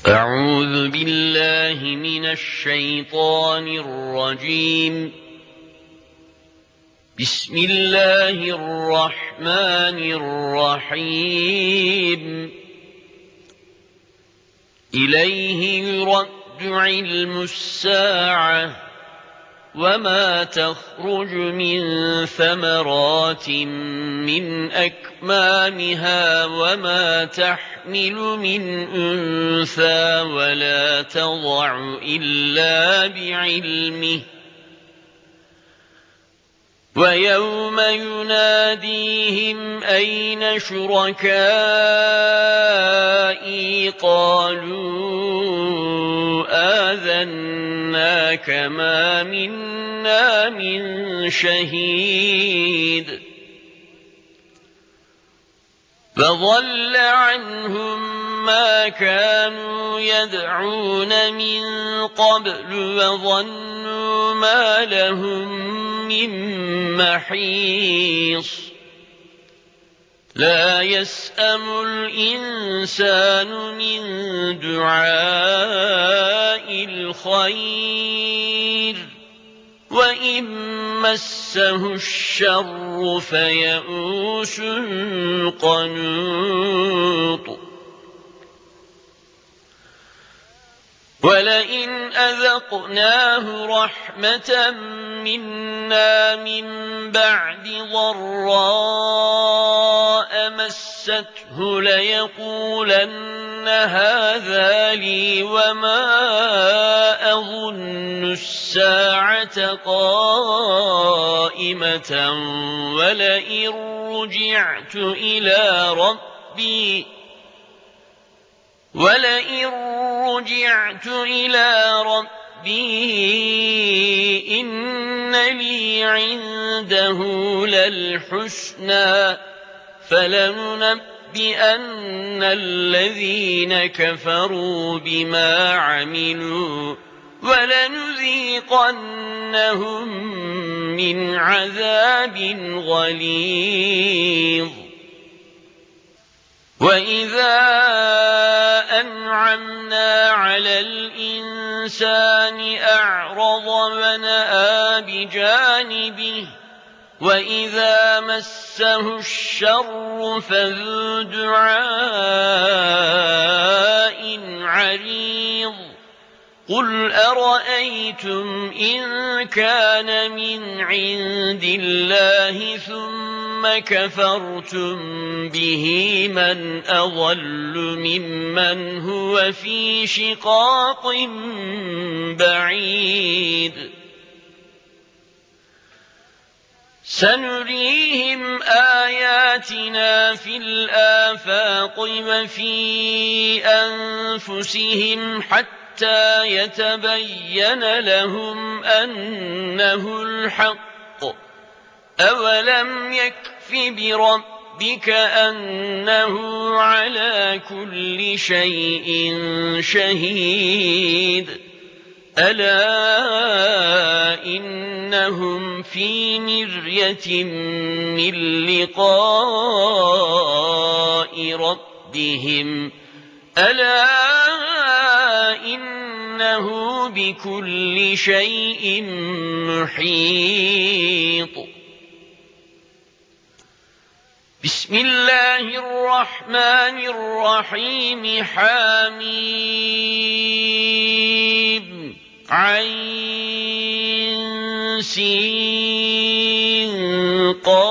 أعوذ بالله من الشيطان الرجيم. بسم الله الرحمن الرحيم. إليه يرد علم الساعة وما تخرج من ثمرات من أكمامها وما تحمل من أنثى ولا تضع إلا بعلمه، ويوم يناديهم أين شركائي قالوا آذناك ما منا من شهيد. فضل عنهم ما كانوا يدعون من قبل وظنوا ما لهم من محيص. لا يسأم الإنسان من دعاء الخير وإن مسه الشر فيئوس قنوط. ولئن أذقناه رحمة منا من بعد ضراء مسته ليقولن هذا لي وما أظن الساعة قائمة ولئن رجعت إلى ربي إن لي عنده للحسنى فلننبئن الذين كفروا بما عملوا ولنذيقنهم من عذاب غليظ. وإذا أنعمنا على الإنسان أعرض ونأى بجانبه وإذا مسه الشر فذو دعاء عريض. قل أرأيتم إن كان من عند الله ثم كفرتم به من أضل ممن هو في شقاق بعيد. سنريهم آياتنا في الآفاق وفي أنفسهم حتى يتبين لهم أنه الحق. أولم يكف بربك أنه على كل شيء شهيد. ألا إنهم في مرية من لقاء ربهم ألا إنه بكل شيء محيط. بسم الله الرحمن الرحيم. حميم عين سين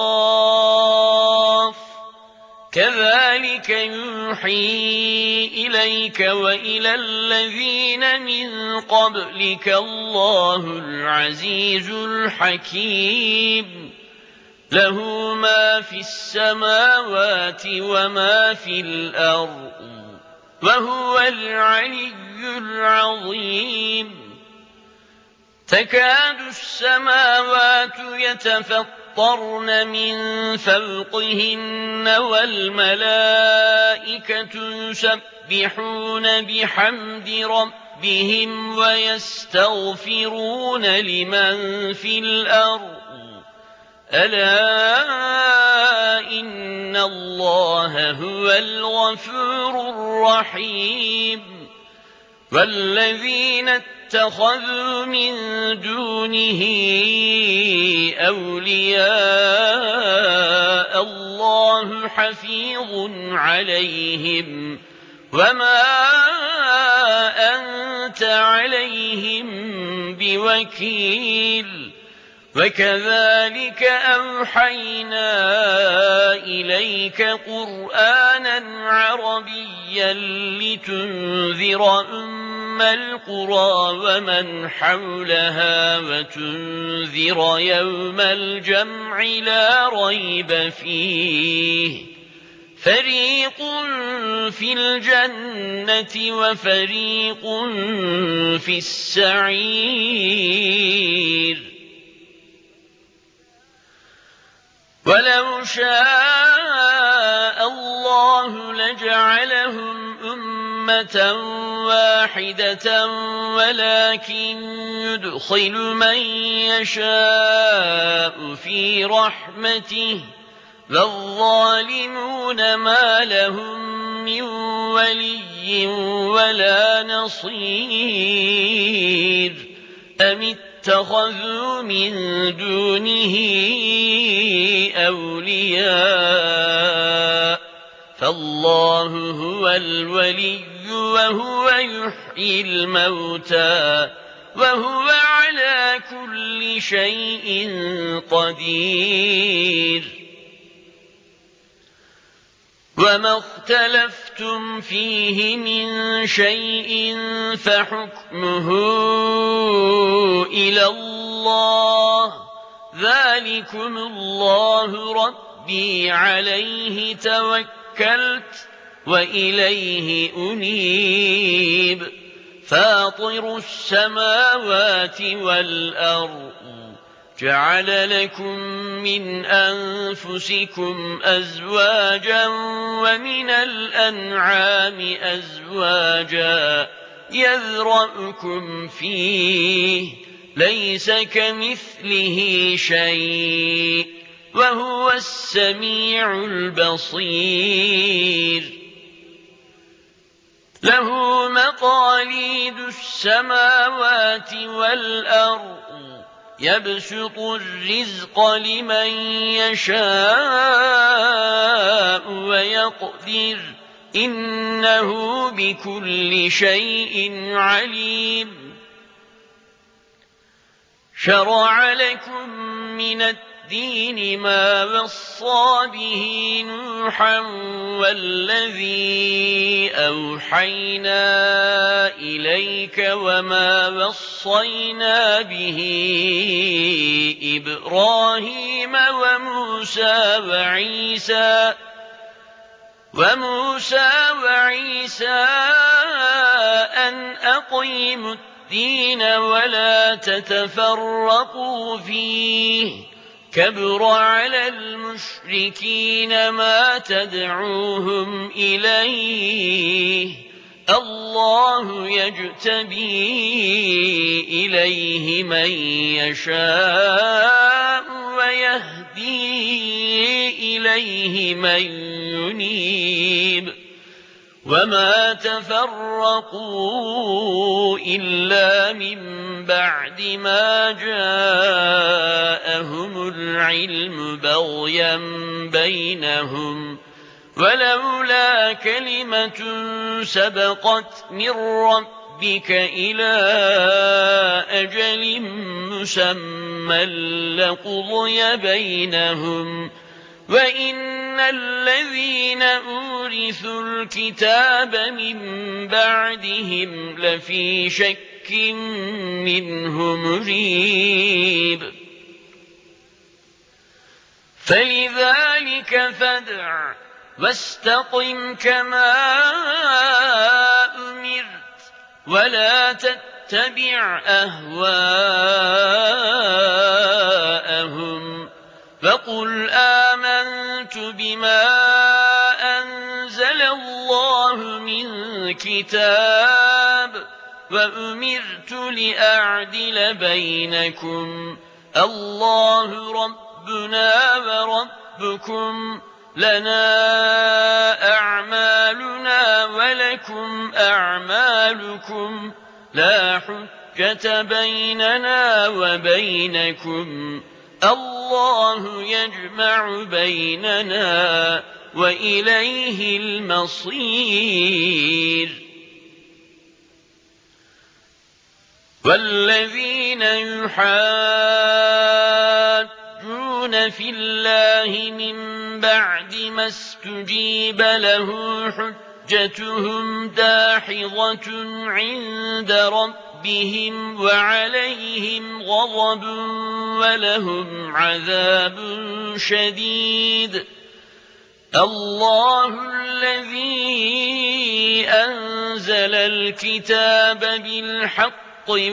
قاف. كذلك يوحي إليك وإلى الذين من قبلك الله العزيز الحكيم. له ما في السماوات وما في الأرض وهو العلي العظيم. تكاد السماوات يتفطرن من فوقهن والملائكة يسبحون بحمد ربهم ويستغفرون لمن في الأرض ألا إن الله هو الغفور الرحيم. والذين اتخذوا من دونه أولياء الله حفيظ عليهم وما أنت عليهم بوكيل وكذلك أوحينا إليك قرآنا عربيا لتنذر أم القرى ومن حولها وتنذر يوم الجمع لا ريب فيه فريق في الجنة وفريق في السعير ولو شاء الله لجعلهم أمة واحدة ولكن يدخل من يشاء في رحمته والظالمون ما لهم من ولي ولا نصير أم اتخذوا من دونه أولياء فالله هو الولي وهو يحيي الموتى وهو على كل شيء قدير وما اختلفتم فيه من شيء فحكمه إلى الله ذلكم الله ربي عليه توكلت وإليه أنيب فاطر السماوات والأرض جعل لكم من أنفسكم أزواجا ومن الأنعام أزواجا يذرأكم فيه ليس كمثله شيء وهو السميع البصير له مقاليد السماوات والأرض يبسط الرزق لمن يشاء ويقدر إنه بكل شيء عليم شرع لكم من الدين ما وصى به نوحا والذي أوحينا إليك وما وصينا به إبراهيم وموسى وعيسى أن أقيموا الدين ولا تتفرقوا فيه كبر على المشركين ما تدعوهم إليه الله يجتبي إليه من يشاء ويهدي إليه من ينيب وما تفرقوا إلا من بعد ما جاءهم العلم بغيا بينهم ولولا كلمة سبقت من ربك إلى أجل مسمى لقضي بينهم وإن الذين أورثوا الكتاب من بعدهم لفي شك منه مريب فلذلك فادع واستقم كما أمرت ولا تتبع أهواءهم فقل آمنت بما أنزل الله من كتاب وأمرت لأعدل بينكم الله ربنا وربكم لنا أعمالنا ولكم أعمالكم لا حجة بيننا وبينكم الله يجمع بيننا وإليه المصير والذين يحاجون في الله من بعد ما استجيب له حجتهم داحضة عند ربهم وعليهم غضب ولهم عذاب شديد الله الذي أنزل الكتاب بالحق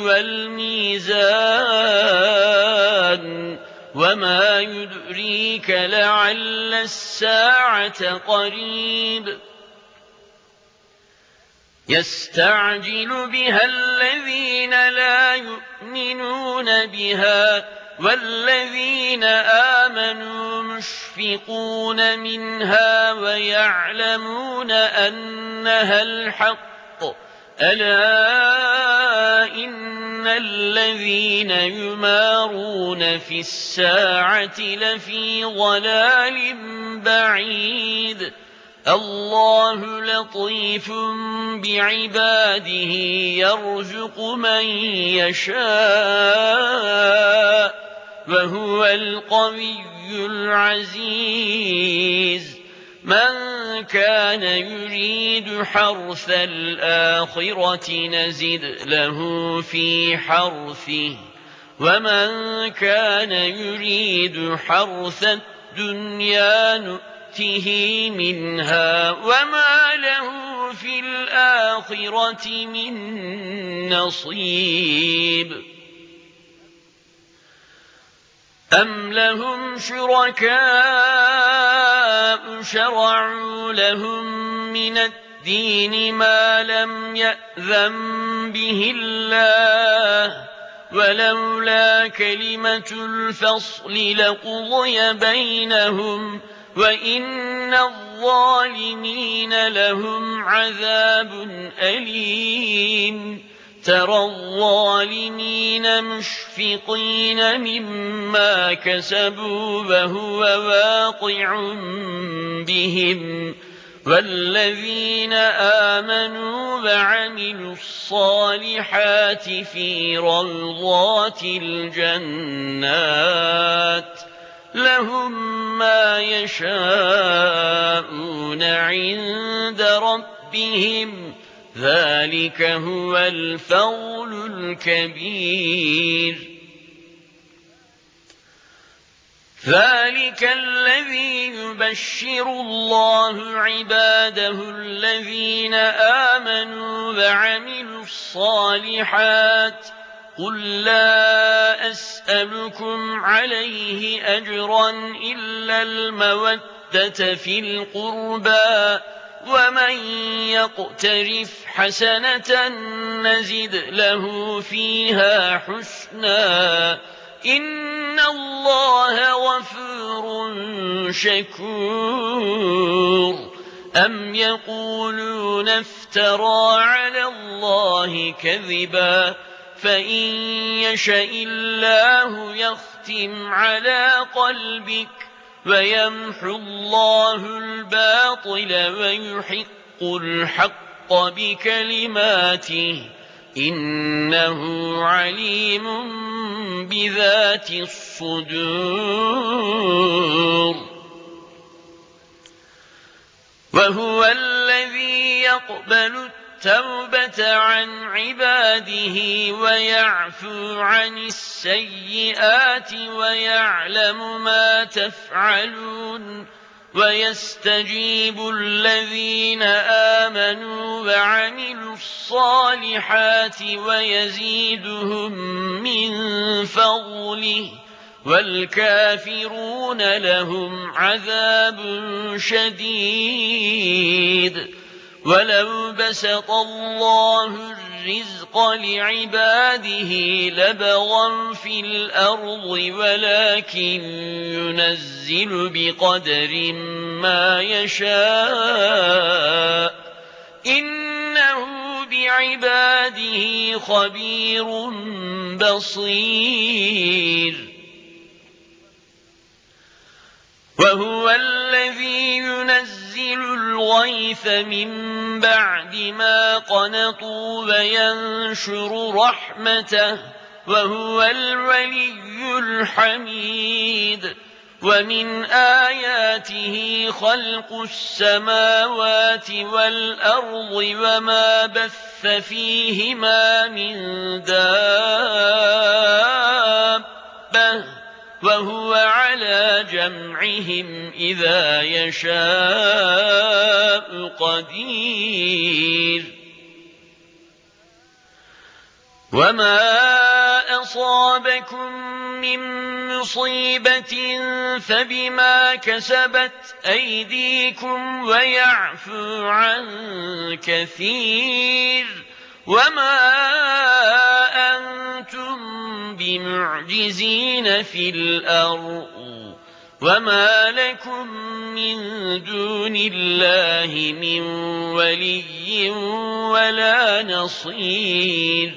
والميزان وما يدريك لعل الساعة قريب يستعجل بها الذين لا يؤمنون بها والذين آمنوا مشفقون منها ويعلمون أنها الحق ألا إن الذين يمارون في الساعة لفي ضلال بعيد الله لطيف بعباده يرزق من يشاء وهو القوي العزيز من كان يريد حرث الآخرة نزد له في حرثه ومن كان يريد حرث الدنيا نؤته منها وما له في الآخرة من نصيب أم لهم شركاء شرعوا لهم من الدين ما لم يأذن به الله ولولا كلمة الفصل لقضي بينهم وإن الظالمين لهم عذاب أليم ترى الظالمين مشفقين مما كسبوا وهو واقع بهم والذين آمنوا وعملوا الصالحات في روضات الجنات لهم ما يشاءون عند ربهم ذلك هو الفضل الكبير ذلك الذي يبشر الله عباده الذين آمنوا وعملوا الصالحات قل لا أسألكم عليه أجرا إلا المودة في القربى ومن يقترف حسنة نزد له فيها حسنا إن الله غفور شكور أم يقولون افترى على الله كذبا فإن يشأ الله يختم على قلبك ويمحو الله الباطل ويحق الحق بكلماته إنه عليم بذات الصدور وهو الذي يقبل التوبة عن عباده ويعفو عن السيئات ويعلم ما تفعلون ويستجيب الذين آمنوا وعملوا الصالحات ويزيدهم من فضله والكافرون لهم عذاب شديد ولو بسط الله الرزق لعباده لبغوا في الأرض ولكن ينزل بقدر ما يشاء إنه بعباده خبير بصير وهو الذي ينزل الغيث من بعد ما قنطوا وينشر رحمته وهو الولي الحميد ومن آياته خلق السماوات والأرض وما بث فيهما من دابة وهو على جمعهم إذا يشاء قدير وما أصابكم من مصيبة فبما كسبت أيديكم ويعفو عن كثير وما أنتم بمعجزين في الأرض وما لكم من دون الله من ولي ولا نصير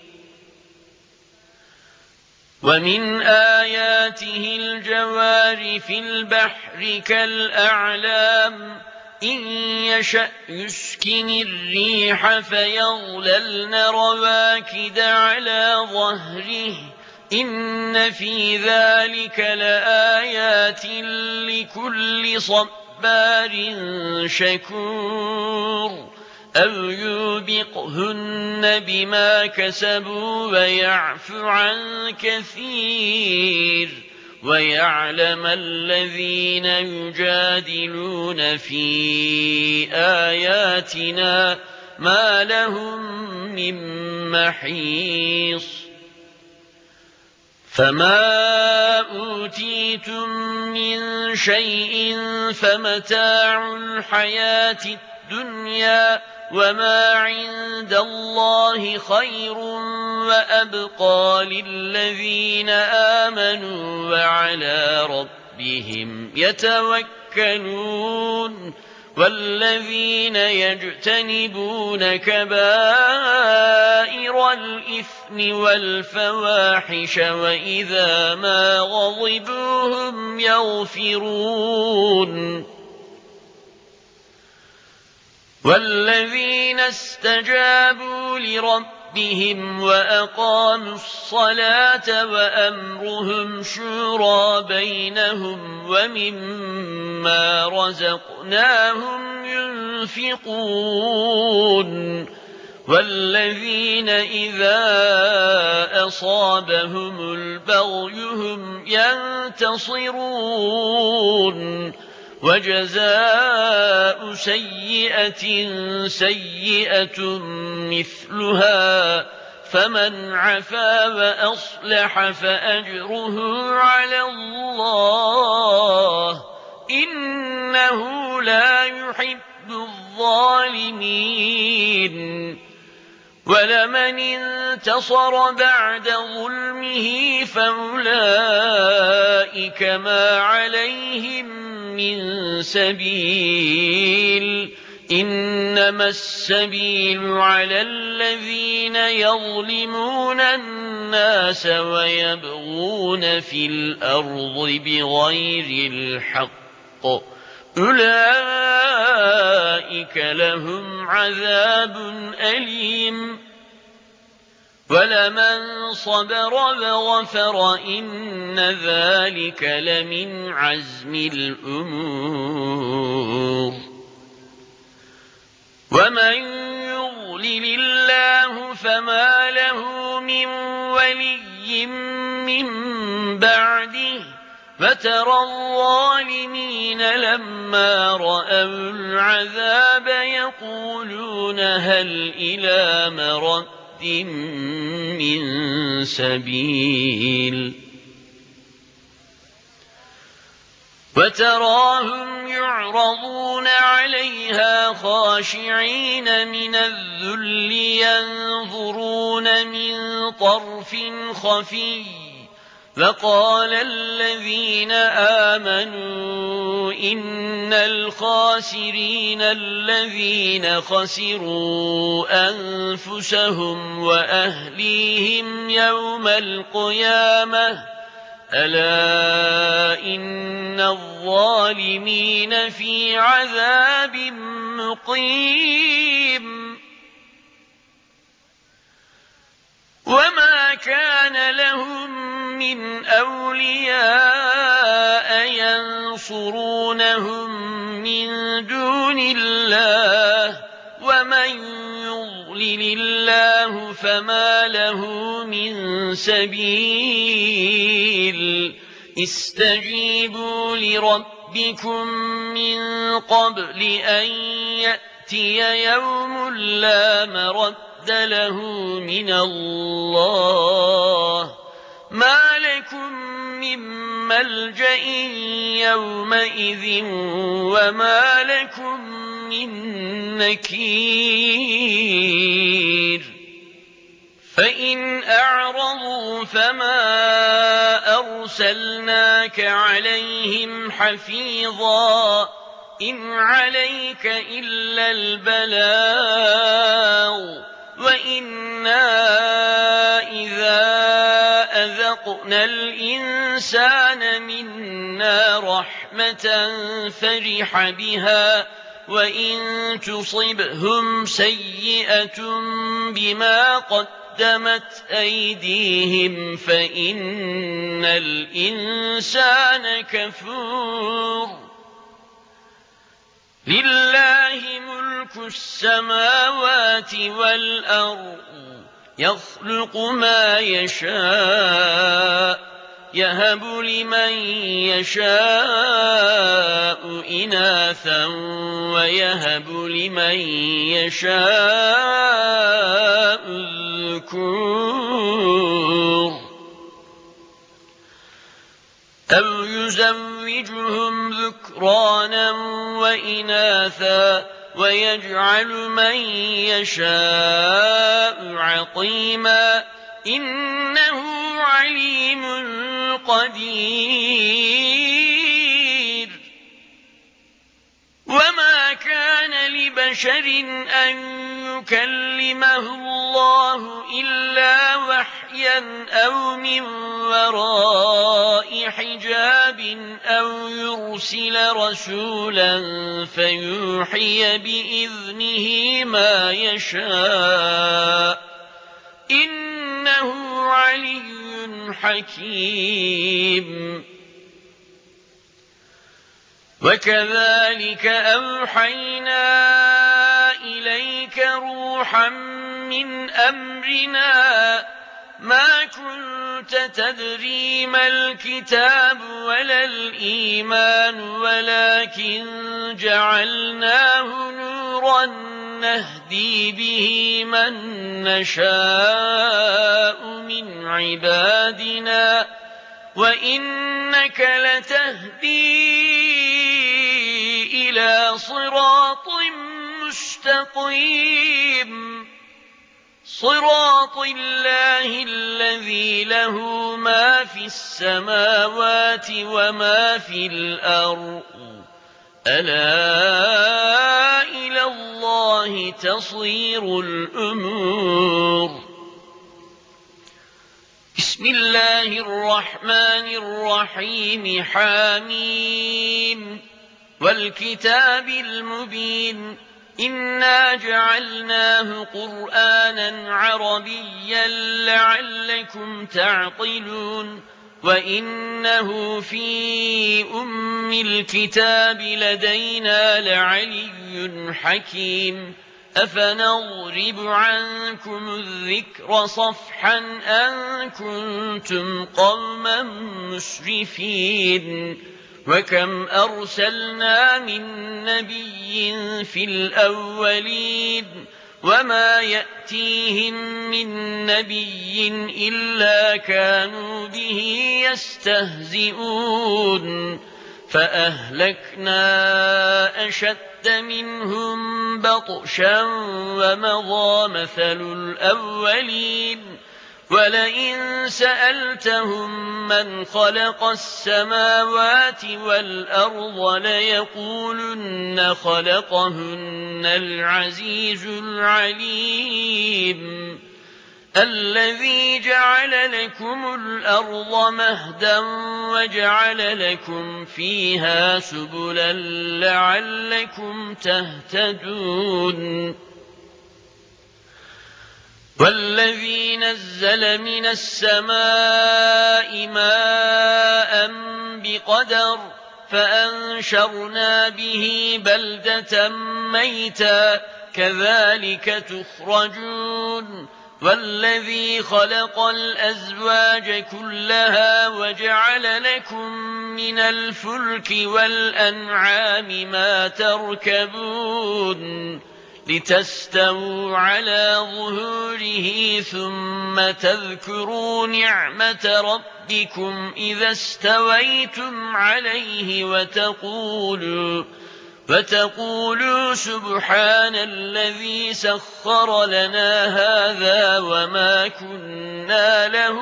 ومن آياته الجوار في البحر كالأعلام إن يشأ يسكن الريح فيظللن رواكد على ظهره إن في ذلك لآيات لكل صبار شكور أو يوبقهن بما كسبوا ويعفو عن كثير ويعلم الذين يجادلون في آياتنا ما لهم من محيص فما أوتيتم من شيء فمتاع الحياة الدنيا وما عند الله خير وأبقى للذين آمنوا وعلى ربهم يتوكلون والذين يجتنبون كبائر الإثم والفواحش وإذا ما غضبوا هم يغفرون والذين استجابوا لربهم وأقاموا الصلاة وأمرهم شورى بينهم ومما رزقناهم ينفقون والذين إذا أصابهم البغي هم ينتصرون وجزاء سيئة سيئة مثلها فمن عفا وأصلح فأجره على الله إنه لا يحب الظالمين ولمن انتصر بعد ظلمه فأولئك ما عليهم من سبيل إنما السبيل على الذين يظلمون الناس ويبغون في الأرض بغير الحق أولئك لهم عذاب أليم ولمن صبر وغفر إن ذلك لمن عزم الأمور ومن يضلل الله فما له من ولي من بعده فترى الظالمين لما رأوا العذاب يقولون هل إلى مرد من سبيل وتراهم يعرضون عليها خاشعين من الذل ينظرون من طرف خفي فقال الذين آمنوا إن الخاسرين الذين خسروا أنفسهم وأهليهم يوم القيامة ألا إن الظالمين في عذاب مقيم وما كان لهم من أولياء ينصرونهم من دون الله ومن يضلل الله فما له من سبيل استجيبوا لربكم من قبل أن يأتي يوم لا مرد له من الله ما لكم من ملجأ يومئذ وما لكم من نكير فإن أعرضوا فما أرسلناك عليهم حفيظا إن عليك إلا البلاغ وإنا إذا أذقنا الإنسان منا رحمة فرح بها وإن تصبهم سيئة بما قدمت أيديهم فإن الإنسان كفور لله ملك السماوات والأرض يخلق ما يشاء يهب لمن يشاء إناثا ويهب لمن يشاء الذكور أو يزوجهم ذكرانا وإناثا ويجعل من يشاء عقيما إنه عليم قدير وما كان لبشر أن يكلمه الله إلا وحيا أو من وراء حجاب أو يرسل رسولا فيوحي بإذنه ما يشاء إنه علي حكيم وكذلك أوحينا إليك روحا من أمرنا ما كنت تدري ما الكتاب ولا الإيمان ولكن جعلناه نورا نهدي به من نشاء من عبادنا وإنك لتهدي إلى صراط مستقيم صراط الله الذي له ما في السماوات وما في الأرض ألا إلى الله تصير الأمور بسم الله الرحمن الرحيم حاميم والكتاب المبين إنا جعلناه قرآنا عربيا لعلكم تعقلون وإنه في أم الكتاب لدينا لعلي حكيم أفنضرب عنكم الذكر صفحا أن كنتم قوما مسرفين وكم أرسلنا من نبي في الأولين وما يأتيهم من نبي إلا كانوا به يستهزئون فأهلكنا أشد منهم بطشا ومضى مثل الأولين ولئن سألتهم من خلق السماوات والأرض ليقولن خلقهن العزيز العليم الذي جعل لكم الأرض مهدا وجعل لكم فيها سبلا لعلكم تهتدون والذي نزل من السماء ماء بقدر فأنشرنا به بلدة ميتا كذلك تخرجون والذي خلق الأزواج كلها وجعل لكم من الفلك والأنعام ما تركبون لتستووا على ظهوره ثم تذكروا نعمة ربكم إذا استويتم عليه وتقولوا سبحان الذي سخر لنا هذا وما كنا له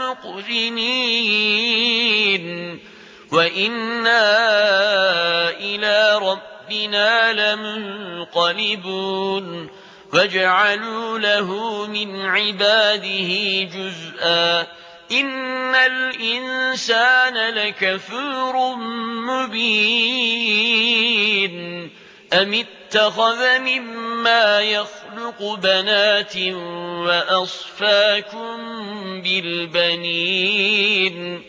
مقرنين وإنا إلى ربنا لمنقلبون وجعلوا له من عباده جزءا إن الإنسان لكفور مبين أم اتخذ مما يخلق بنات وأصفاكم بالبنين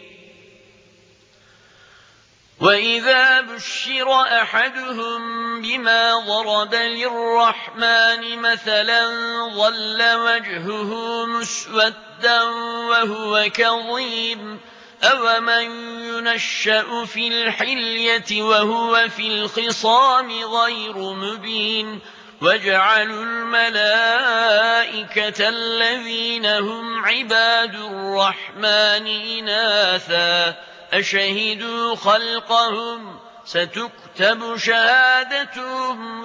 وإذا بشر أحدهم بما ضرب للرحمن مثلا ظل وجهه مسودا وهو كظيم أومن ينشأ في الحلية وهو في الخصام غير مبين وجعلوا الملائكة الذين هم عباد الرحمن إناثا أشهدوا خلقهم ستكتب شهادتهم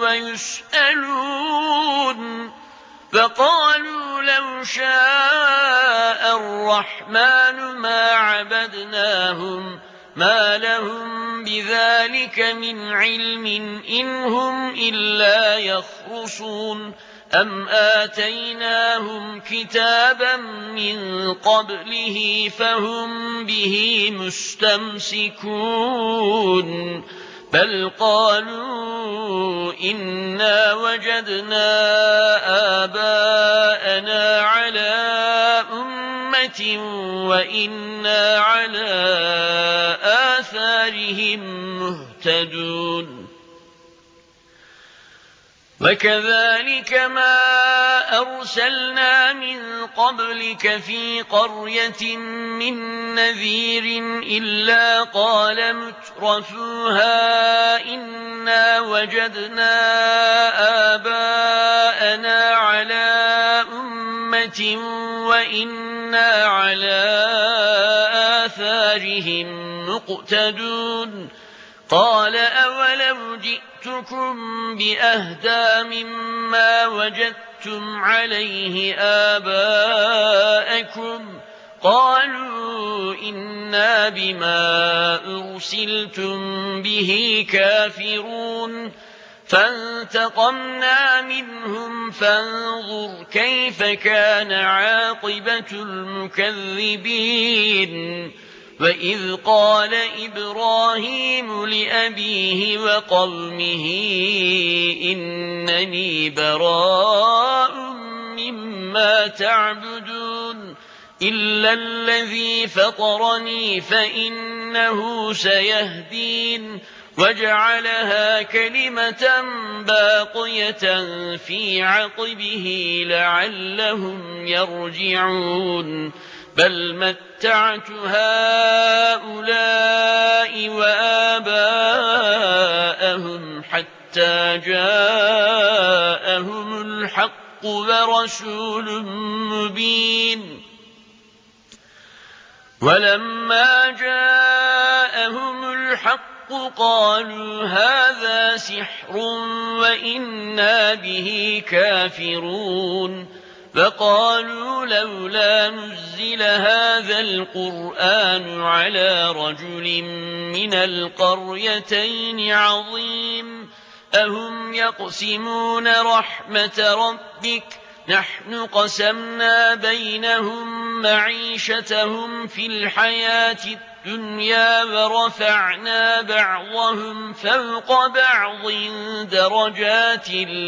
ويسألون فقالوا لو شاء الرحمن ما عبدناهم ما لهم بذلك من علم إن هم إلا يخرصون أم آتيناهم كتابا من قبله فهم به مستمسكون بل قالوا إنا وجدنا آباءنا على أمة وإنا على آثارهم مهتدون وكذلك ما أرسلنا من قبلك في قرية من نذير إلا قال مترفوها إنا وجدنا آباءنا على أمة وإنا على آثارهم مقتدون قال أولو جئتكم بأهدى مما وجدتم عليه آباءكم قالوا إنا بما أرسلتم به كافرون فانتقمنا منهم فانظر كيف كان عاقبة المكذبين وإذ قال إبراهيم لأبيه وقومه إنني براء مما تعبدون إلا الذي فطرني فإنه سيهدين وجعلها كلمة باقية في عقبه لعلهم يرجعون بل متعت هؤلاء وآباءهم حتى جاءهم الحق ورسول مبين ولما جاءهم الحق الحق قالوا هذا سحر وإنا به كافرون فقالوا لولا نزل هذا القرآن على رجل من القريتين عظيم أهم يقسمون رحمة ربك نحن قسمنا بينهم معيشتهم في الحياة الدنيا ورفعنا بعضهم فوق بعض درجات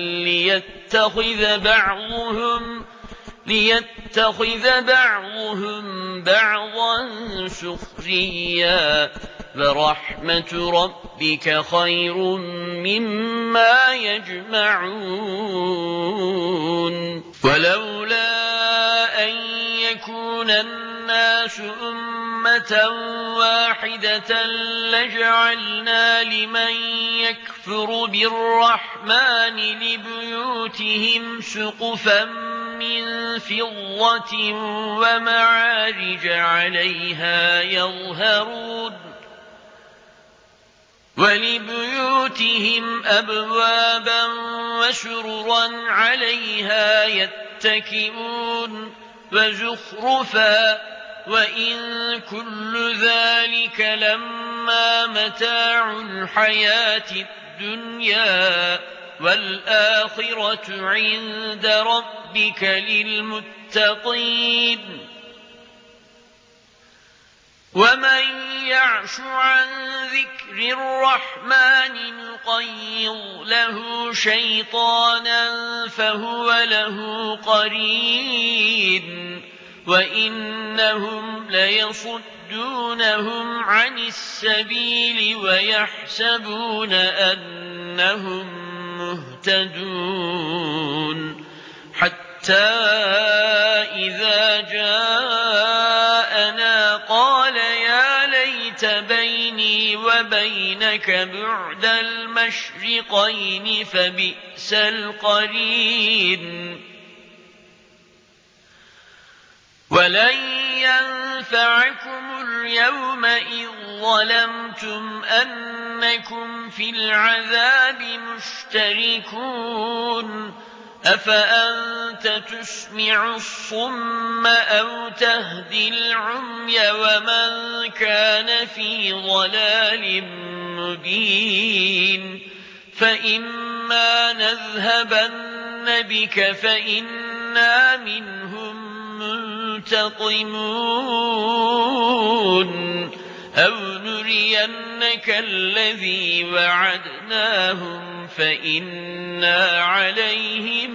ليتخذ بعضهم بعضا سخريا ورحمة ربك خير مما يجمعون ولولا أن يكون الناس أمة واحدة لجعلنا لمن يكفر بالرحمن لبيوتهم سقفا من فضة ومعارج عليها يظهرون ولبيوتهم أبوابا وسررا عليها يتكئون وزخرفا وإن كل ذلك لما متاع الحياة الدنيا والآخرة عند ربك للمتقين ومن يعش عن ذكر الرحمن نقيض له شيطانا فهو له قرين وإنهم ليصدونهم عن السبيل ويحسبون أنهم مهتدون حتى إذا جاءنا قال يا ليت بيني وبينك بعد المشرقين فبئس القرين ولن ينفعكم اليوم إذ ظلمتم أنكم في العذاب مشتركون أفأنت تسمع الصم أو تهدي العمي ومن كان في ضلال مبين فإما نذهبن بك فإنا منهم منتقمون أو نرينك الذي وعدناهم فإنا عليهم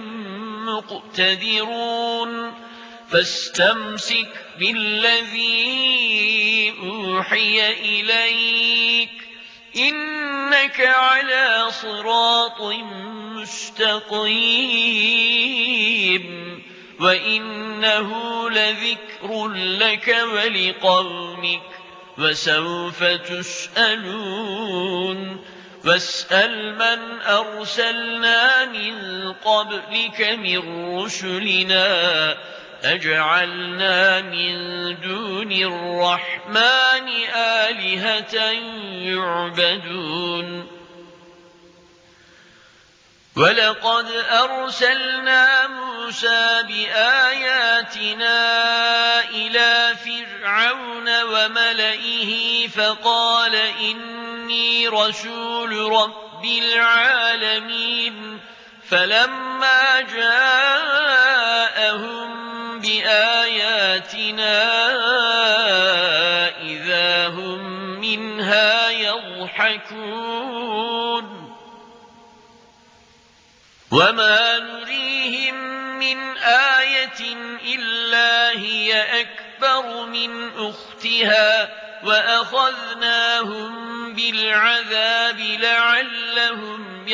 مقتدرون فاستمسك بالذي أوحي إليك إنك على صراط مستقيم وإنه لذكر لك ولقومك وسوف تسألون واسأل من أرسلنا من قبلك من رسلنا أجعلنا من دون الرحمن آلهة يعبدون ولقد أرسلنا موسى بآياتنا إلى فرعون وملئه فقال إني رسول رب العالمين فلما جاءهم بآياتنا إذا هم منها يضحكون وما نريهم من آية إلا هي أكبر من أختها وأخذناهم بالعذاب لعلهم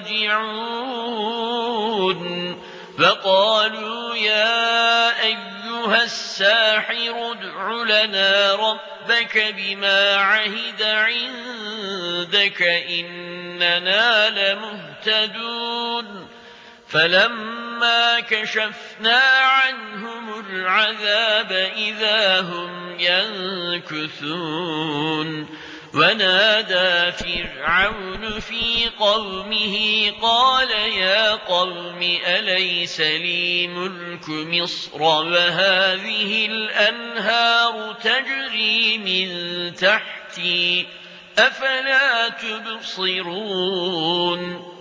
يرجعون فقالوا يا أيها الساحر ادع لنا ربك بما عهد عندك إننا لمهتدون فلما كشفنا عنهم العذاب إذا هم ينكثون ونادى فرعون في قومه قال يا قوم أليس لي ملك مصر وهذه الأنهار تجري من تحتي أفلا تبصرون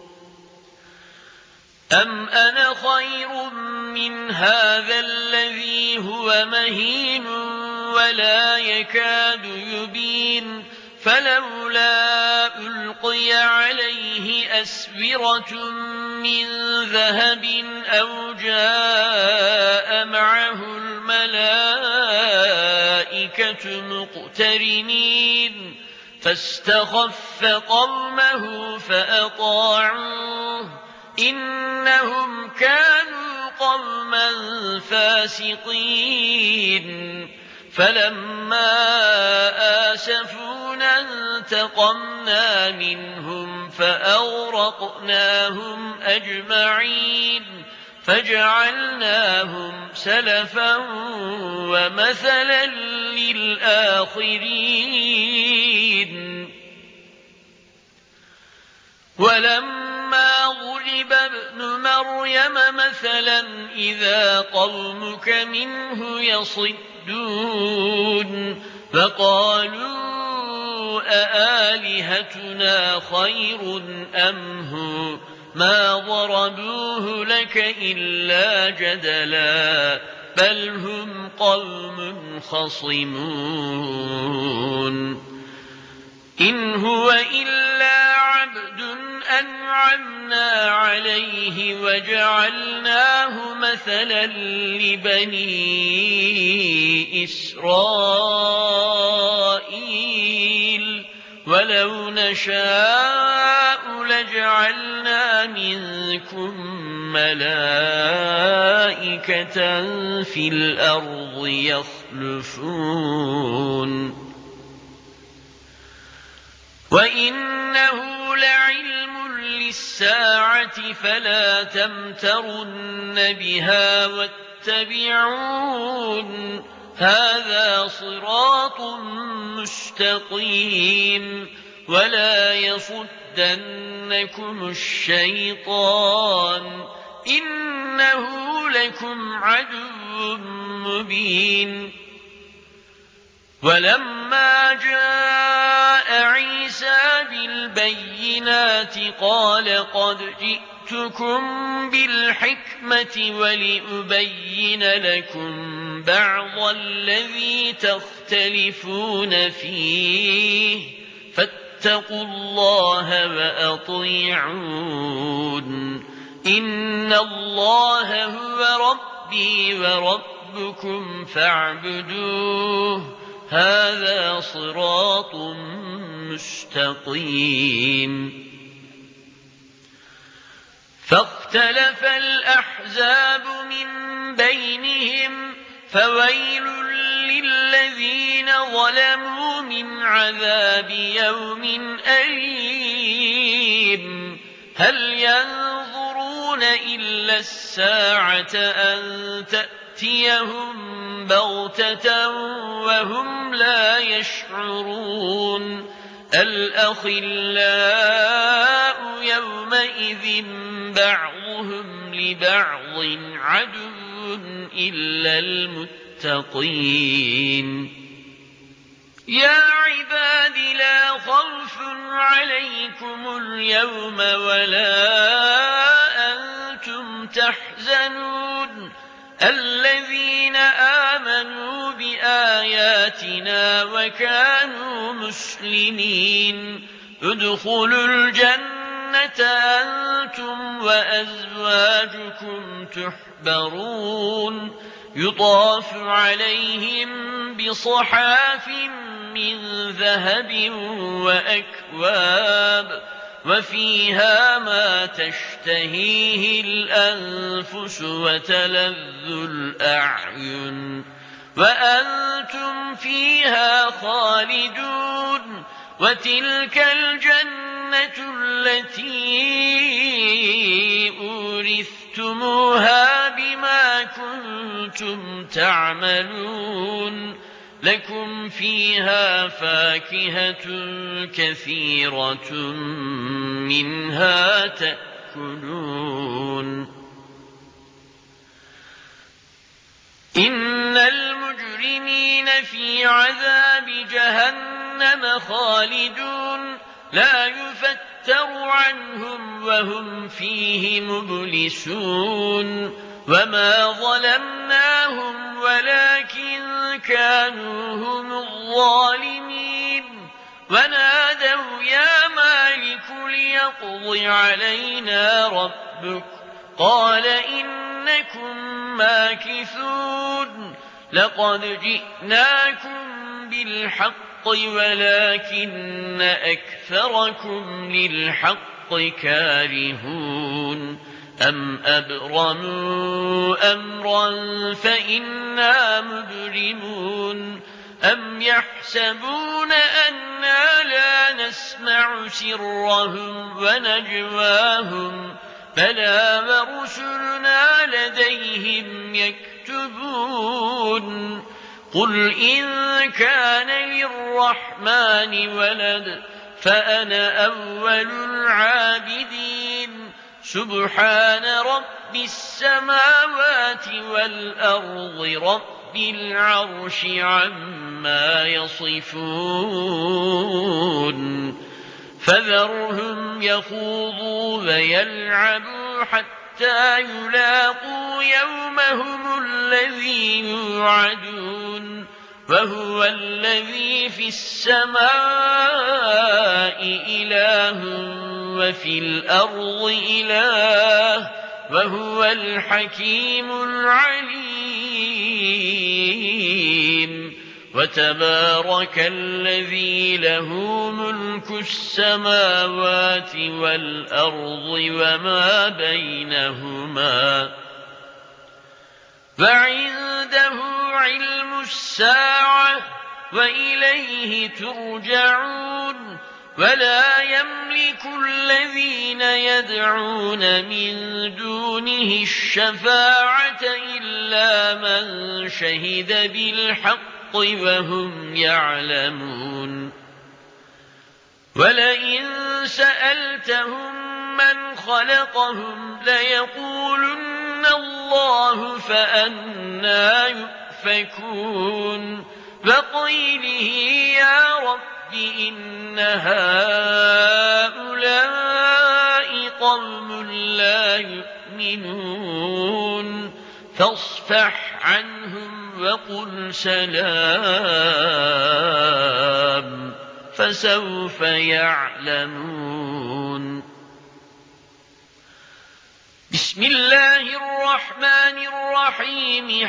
أم أنا خير من هذا الذي هو مهين ولا يكاد يبين فلولا ألقي عليه أسورة من ذهب أو جاء معه الملائكة مقترنين فاستخف قومه فأطاعوه إنهم كانوا قوما فاسقين فلما آسفونا انتقمنا منهم فأغرقناهم أجمعين فجعلناهم سلفا ومثلا للآخرين ولما ضرب ابن مريم مثلا إذا قومك منه يصدون فقالوا أآلهتنا خير أم هو ما ضربوه لك إلا جدلا بل هم قوم خصمون إن هو إلا عبد أنعمنا عليه وجعلناه مثلا لبني إسرائيل ولو نشاء لجعلنا منكم ملائكة في الأرض يخلفون وإنه لعلم للساعة فلا تمترن بها واتبعون هذا صراط مستقيم ولا يصدنكم الشيطان إنه لكم عدو مبين ولما جاء عيسى بالبينات قال قد جئتكم بالحكمة ولأبين لكم بعض الذي تختلفون فيه فاتقوا الله وأطيعون إن الله هو ربي وربكم فاعبدوه هذا صراط مستقيم فاختلف الأحزاب من بينهم فويل للذين ظلموا من عذاب يوم أليم هل ينظرون إلا الساعة أن تأتيهم بغتة وهم لا يشعرون الأخلاء يومئذ بعضهم لبعض عدو إلا المتقين يا عباد لا خوف عليكم اليوم ولا أنتم تحزنون الذين آمنوا بآياتنا وكانوا مسلمين ادخلوا الجنة أنتم وأزواجكم تحبرون يطاف عليهم بصحاف من ذهب وأكواب وفيها ما تشتهيه الأنفس وتلذ الأعين وأنتم فيها خالدون وتلك الجنة التي أورثتموها بما كنتم تعملون لكم فيها فاكهة كثيرة منها تأكلون إن المجرمين في عذاب جهنم خالدون لا يفتر عنهم وهم فيه مبلسون وما ظلمناهم ولكن كانوا هم الظالمين ونادوا يا مالك ليقض علينا ربك قال إنكم ماكثون لقد جئناكم بالحق ولكن أكثركم للحق كارهون أم أبرموا أمرا فإنا مبرمون أم يحسبون أنا لا نسمع سرهم ونجواهم بلى ورسلنا لديهم يكتبون قل إن كان للرحمن ولد فأنا أول العابدين سبحان رب السماوات والأرض رب العرش عما يصفون فذرهم يخوضوا ويلعبوا حتى يلاقوا يومهم الذي يوعدون وهو الذي في السماء إله وفي الأرض إله وهو الحكيم العليم وتبارك الذي له ملك السماوات والأرض وما بينهما وعنده علم الساعة وإليه ترجعون ولا يملك الذين يدعون من دونه الشفاعة إلا من شهد بالحق وهم يعلمون ولئن سألتهم من خلقهم ليقولن الله فأنى يؤفكون وقيله يا رب إن هؤلاء قوم لا يؤمنون فاصفح عنهم وقل سلام فسوف يعلمون بسم الله الرحمن الرحيم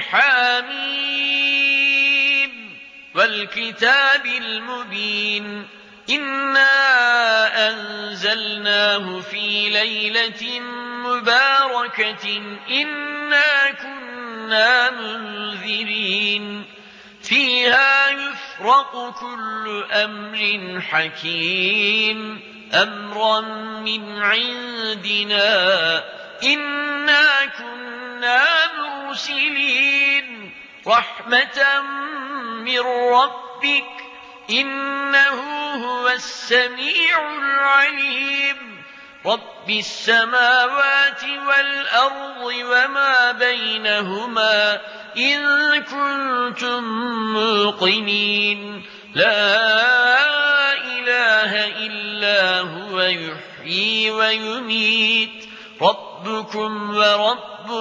حميم والكتاب المبين إنا أنزلناه في ليلة مباركة إنا كنا منذرين فيها يفرق كل أمر حكيم أمرا من عندنا إنا كنا مرسلين رحمة من ربك إنه هو السميع العليم رب السماوات والأرض وما بينهما إن كنتم موقنين لا إله إلا هو يحيي ويميت ربكم ورب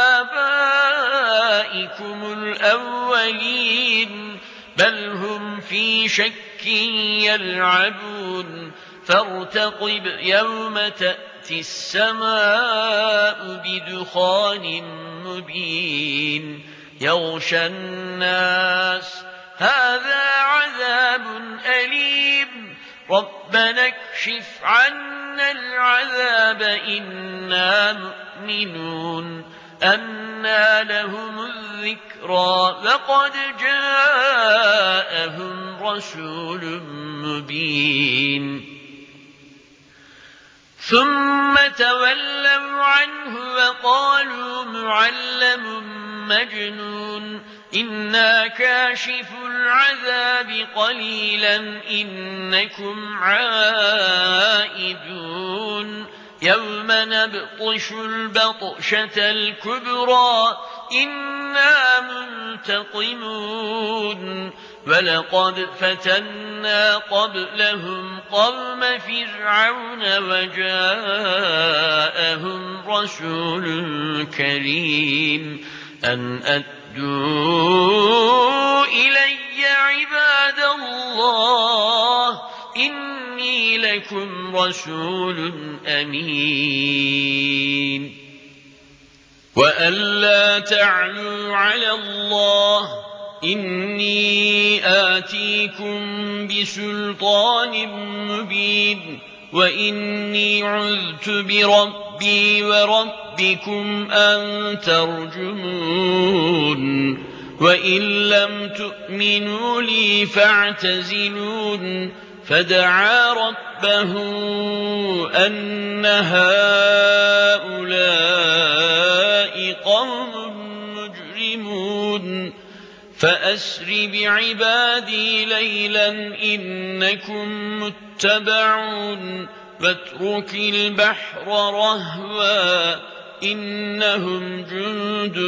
آبائكم الأولين بل هم في شك يلعبون فارتقب يوم تأتي السماء بدخان مبين يغشى الناس هذا عذاب أليم ربنا اكشف عنا العذاب إنا مؤمنون أنى لهم الذكرى وقد جاءهم رسول مبين ثم تولوا عنه وقالوا معلم مجنون إنا كاشف العذاب قليلا إنكم عائدون يوم نبطش البطشة الكبرى إنا منتقمون ولقد فتنا قبلهم قوم فرعون وجاءهم رسول كريم أن أدوا إلي عباد الله إني لكم رسول أمين وأن لا تعلوا على الله إني آتيكم بسلطان مبين وإني عذت بربي وربكم أن ترجمون وإن لم تؤمنوا لي فاعتزلون فدعا ربه أن هؤلاء قوم مجرمون فأسر بعبادي ليلا إنكم متبعون واترك البحر رهوا إنهم جند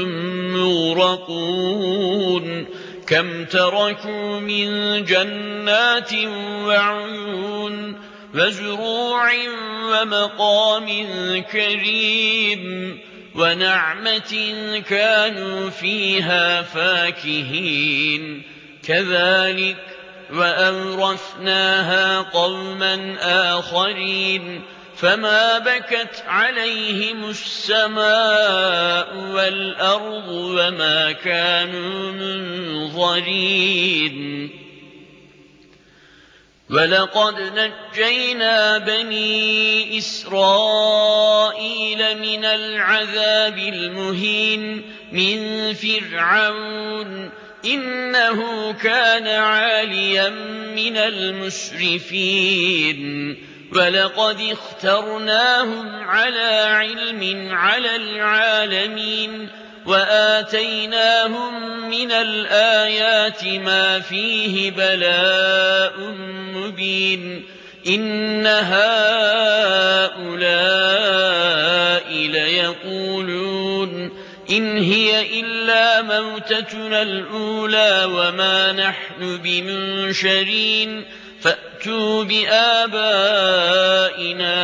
مغرقون كم تركوا من جنات وعيون وزروع ومقام كريم ونعمة كانوا فيها فاكهين كذلك وأورثناها قوما آخرين فما بكت عليهم السماء والأرض وما كانوا منظرين ولقد نجينا بني إسرائيل من العذاب المهين من فرعون إنه كان عاليا من المسرفين ولقد اخترناهم على علم على العالمين وآتيناهم من الآيات ما فيه بلاء مبين إن هؤلاء ليقولون إن هي إلا موتتنا الأولى وما نحن بمنشرين فأتوا بآبائنا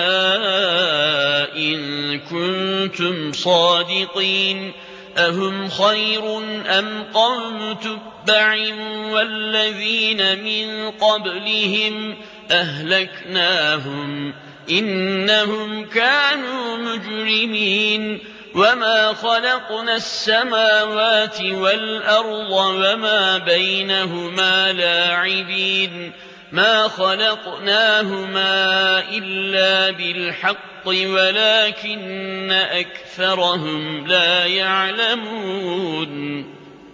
إن كنتم صادقين أهم خير أم قوم تبع والذين من قبلهم أهلكناهم إنهم كانوا مجرمين وما خلقنا السماوات والأرض وما بينهما لاعبين ما خلقناهما إلا بالحق ولكن أكثرهم لا يعلمون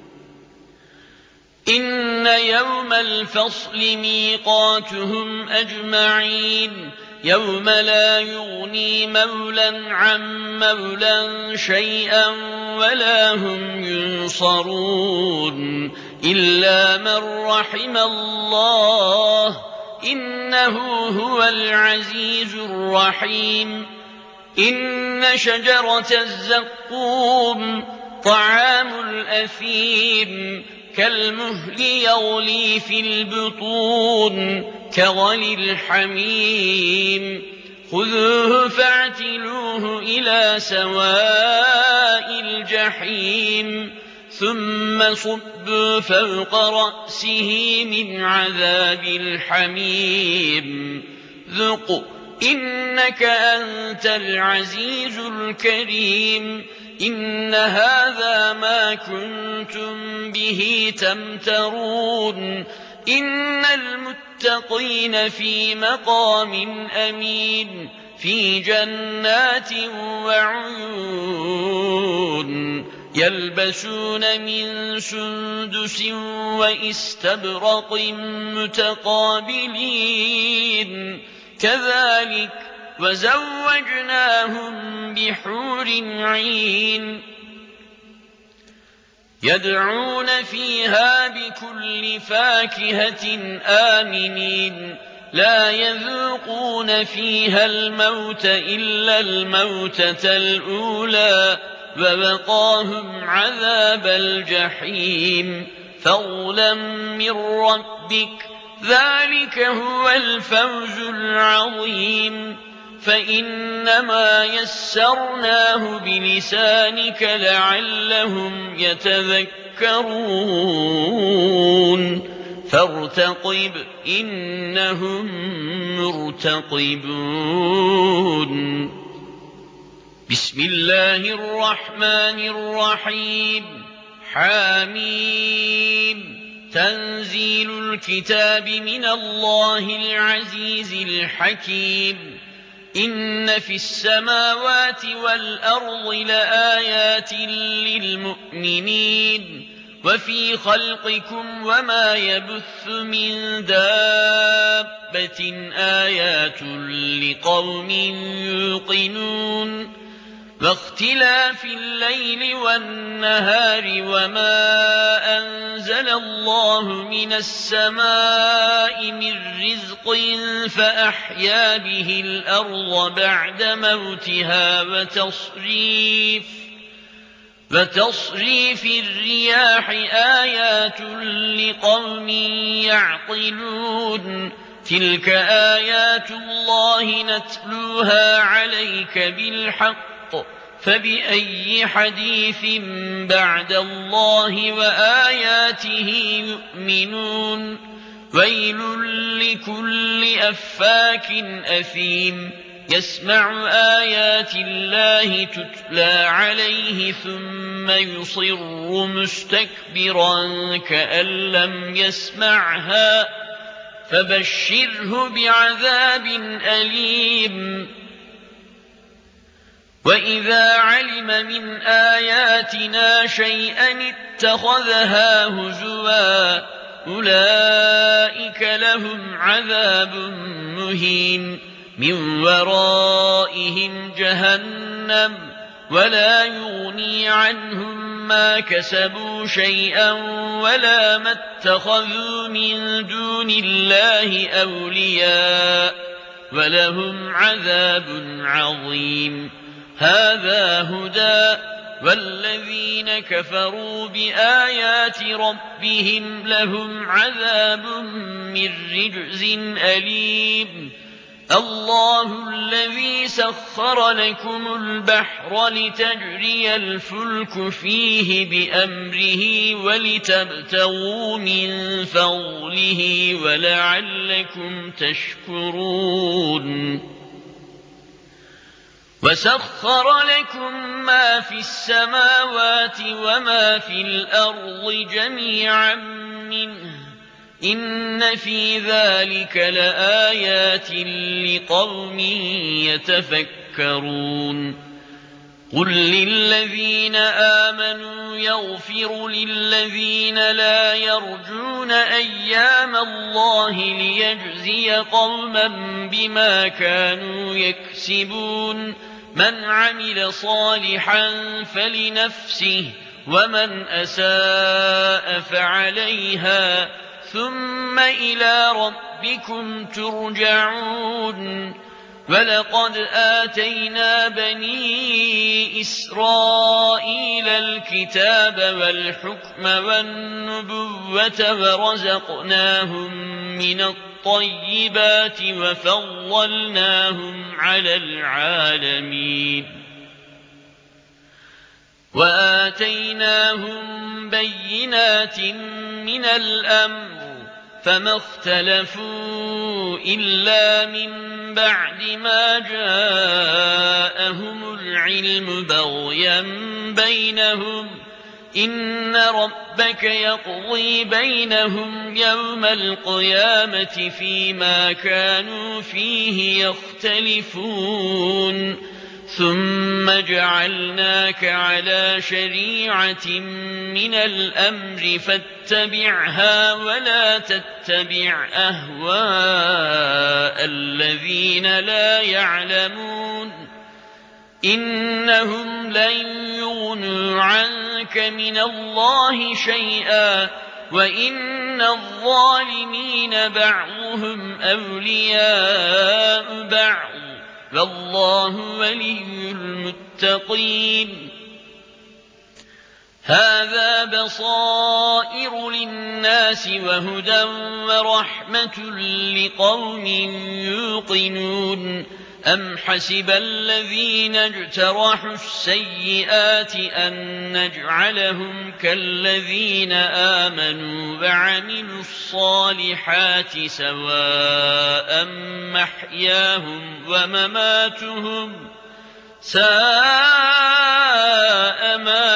إن يوم الفصل ميقاتهم أجمعين يوم لا يغني مولى عن مولى شيئا ولا هم ينصرون إلا من رحم الله إنه هو العزيز الرحيم إن شجرة الزقوم طعام الأثيم كالمهل يغلي في البطون كغلي الحميم خذوه فاعتلوه إلى سواء الجحيم ثم صبوا فوق رأسه من عذاب الحميم ذق إنك أنت العزيز الكريم إن هذا ما كنتم به تمترون إن المتقين في مقام أمين في جنات وعيون يلبسون من سندس وإستبرق متقابلين كذلك وزوجناهم بحور عين يدعون فيها بكل فاكهة آمنين لا يذوقون فيها الموت إلا الموتة الأولى ووقاهم عذاب الجحيم فضلا من ربك ذلك هو الفوز العظيم فإنما يسرناه بلسانك لعلهم يتذكرون فارتقب إنهم مرتقبون بسم الله الرحمن الرحيم حميم تنزيل الكتاب من الله العزيز الحكيم إن في السماوات والأرض لآيات للمؤمنين وفي خلقكم وما يبث من دابة آيات لقوم يوقنون واختلاف الليل والنهار وما أنزل الله من السماء من رزق فأحيا به الأرض بعد موتها وتصريف الرياح آيات لقوم يعقلون تلك آيات الله نتلوها عليك بالحق فبأي حديث بعد الله وآياته يؤمنون ويل لكل أفاك أثيم يسمع آيات الله تتلى عليه ثم يصر مستكبرا كأن لم يسمعها فبشره بعذاب أليم وإذا علم من آياتنا شيئا اتخذها هزوا أولئك لهم عذاب مهين من ورائهم جهنم ولا يغني عنهم ما كسبوا شيئا ولا ما اتخذوا من دون الله أولياء ولهم عذاب عظيم هذا هدى والذين كفروا بآيات ربهم لهم عذاب من رجز أليم الله الذي سخر لكم البحر لتجري الفلك فيه بأمره ولتبتغوا من فضله ولعلكم تشكرون وسخر لكم ما في السماوات وما في الأرض جميعا منه إن في ذلك لآيات لقوم يتفكرون قل للذين آمنوا يغفروا للذين لا يرجون أيام الله ليجزي قوما بما كانوا يكسبون من عمل صالحا فلنفسه ومن أساء فعليها ثم إلى ربكم ترجعون ولقد آتينا بني إسرائيل الكتاب والحكم والنبوة ورزقناهم من الطيبات وفضلناهم على العالمين وآتيناهم بينات من الأمر فما اختلفوا إلا من بعد ما جاءهم العلم بغيا بينهم إن ربك يقضي بينهم يوم القيامة فيما كانوا فيه يختلفون ثم جعلناك على شريعة من الأمر فاتبعها ولا تتبع أهواء الذين لا يعلمون إنهم لن يغنوا عنك من الله شيئا وإن الظالمين بعضهم أولياء بعض والله ولي المتقين هذا بصائر للناس وهدى ورحمة لقوم يوقنون أم حسب الذين اجترحوا السيئات أن نجعلهم كالذين آمنوا وعملوا الصالحات سواء محياهم ومماتهم ساء ما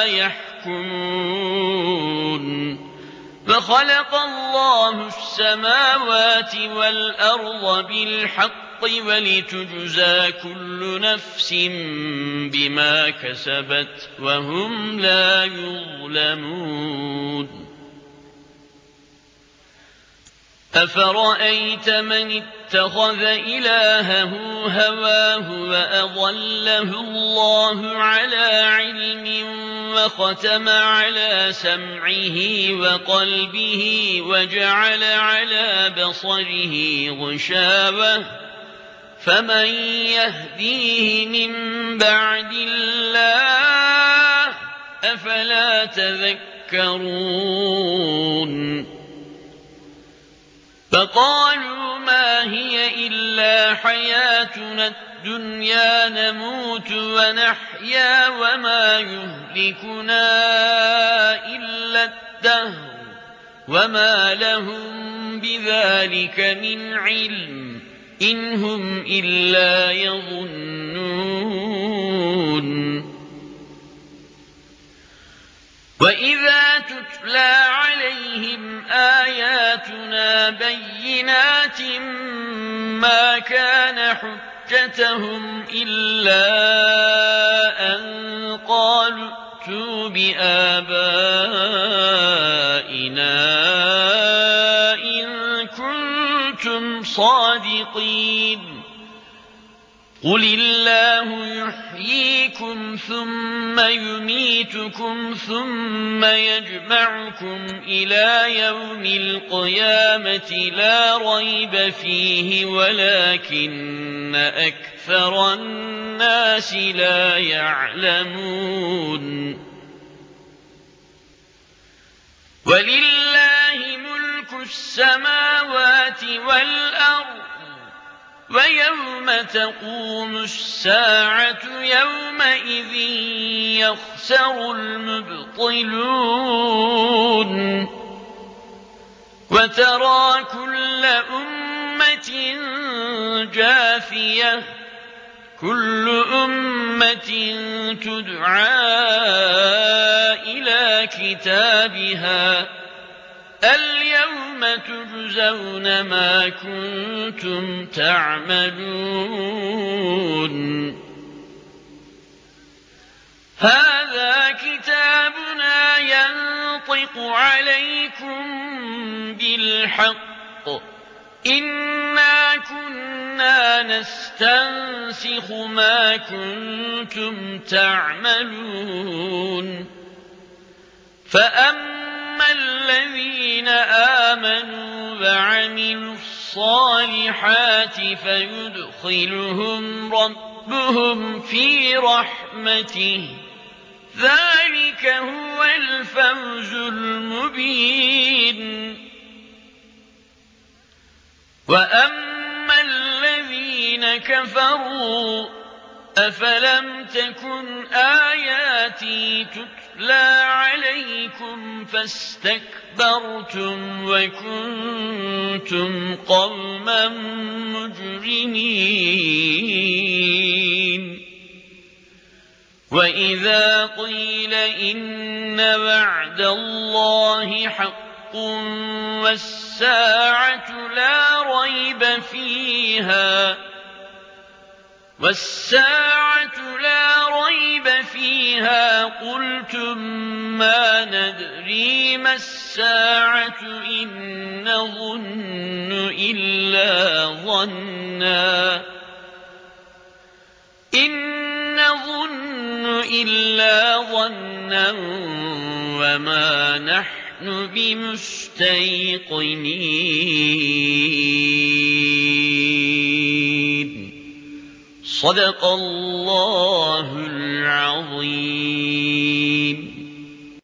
يحكمون وخلق الله السماوات والأرض بالحق ولتجزى كل نفس بما كسبت وهم لا يظلمون أفرأيت من اتخذ إلهه هواه وأضله الله على علم وختم على سمعه وقلبه وجعل على بصره غشاوة فمن يهديه من بعد الله أفلا تذكرون فقالوا ما هي إلا حياتنا الدنيا نموت ونحيا وما يهلكنا إلا الدهر وما لهم بذلك من علم إن هم إلا يظنون وإذا تتلى عليهم آياتنا بينات ما كان حجتهم إلا أن قالوا ائتوا بآبائنا إن كنتم صادقين قل الله يحييكم ثم يميتكم ثم يجمعكم إلى يوم القيامة لا ريب فيه ولكن أكثر الناس لا يعلمون ولله ملك السماوات والأرض ويوم تقوم الساعة يومئذ يخسر المبطلون وترى كل أمة جاثية كل أمة تدعى إلى كتابها اليوم تجزون ما كنتم تعملون هذا كتابنا ينطق عليكم بالحق إنا كنا نستنسخ ما كنتم تعملون فأما الذين آمنوا وعملوا الصالحات فيدخلهم ربهم في رحمته ذلك هو الفوز المبين وأما الذين كفروا أفلم تكن آياتي تتلى عليكم فاستكبرتم وكنتم قوما مجرمين وإذا قيل إن وعد الله حق والساعة لا ريب فيها قلتم ما ندري ما الساعة إن نظن إلا ظنا إِلَّا ظَنًّا وَمَا نَحْنُ بِمُسْتَيْقِنِينَ. صدق الله